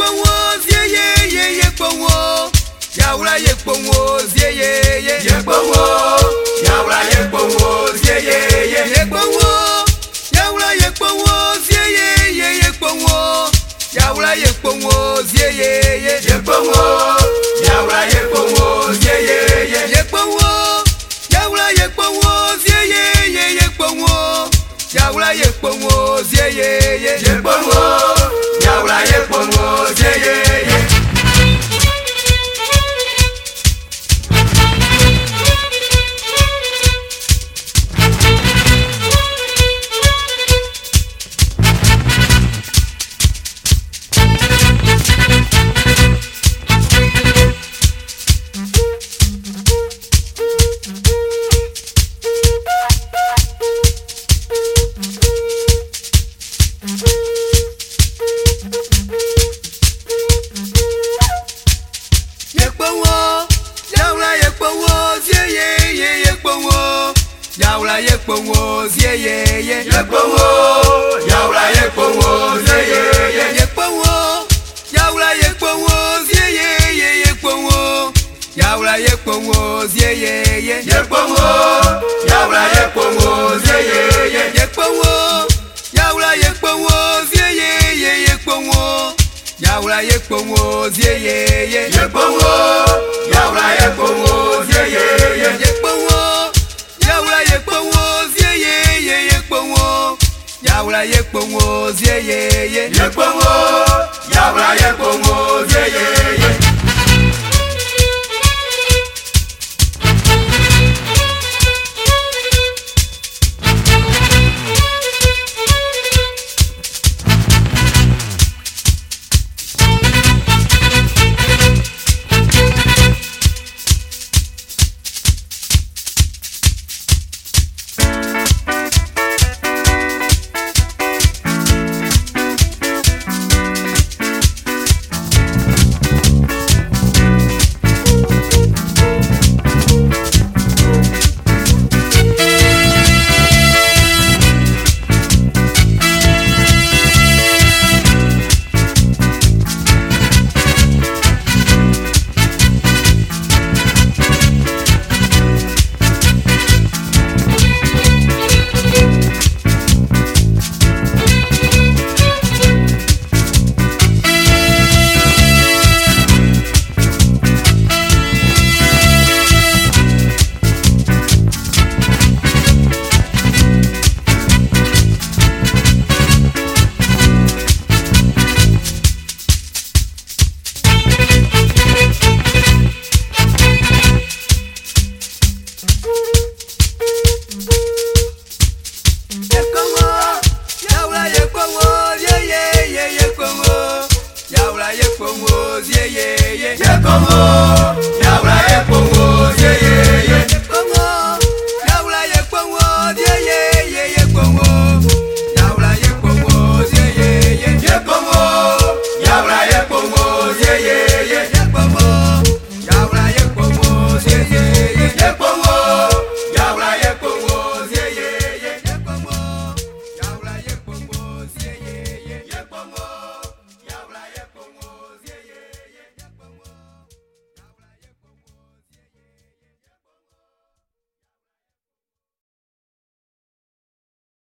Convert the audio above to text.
pongo, ye pongo. Yaula ye pongo, ye pongo. Yaula ye pongo, ye pongo. Yaula ye pongo, ye pongo. Yaula ye pongo, ye pongo. Yaula ye pongo, ye pongo. Yaula ye pongo, ye pongo. Yaula ye pongo, ye pongo. Yaula ye pongo, ye. Yaula ye pongo, ye pongo. Yaula ye pongo, ye pongo. Yaula ye pongo, ye pongo. Yaula ye pongo, ye pongo. Yaula ye pongo, ye pongo. Yaula ye pongo, ye pongo. Yaula ye pongo, ye pongo. Yaula ye pongo, ye pongo. Yaula ye pongo, ye pongo. Yaula ye pongo, ye pongo. Yaula ye pongo, ye. Yaula ye pongo, ye pongo. Yaula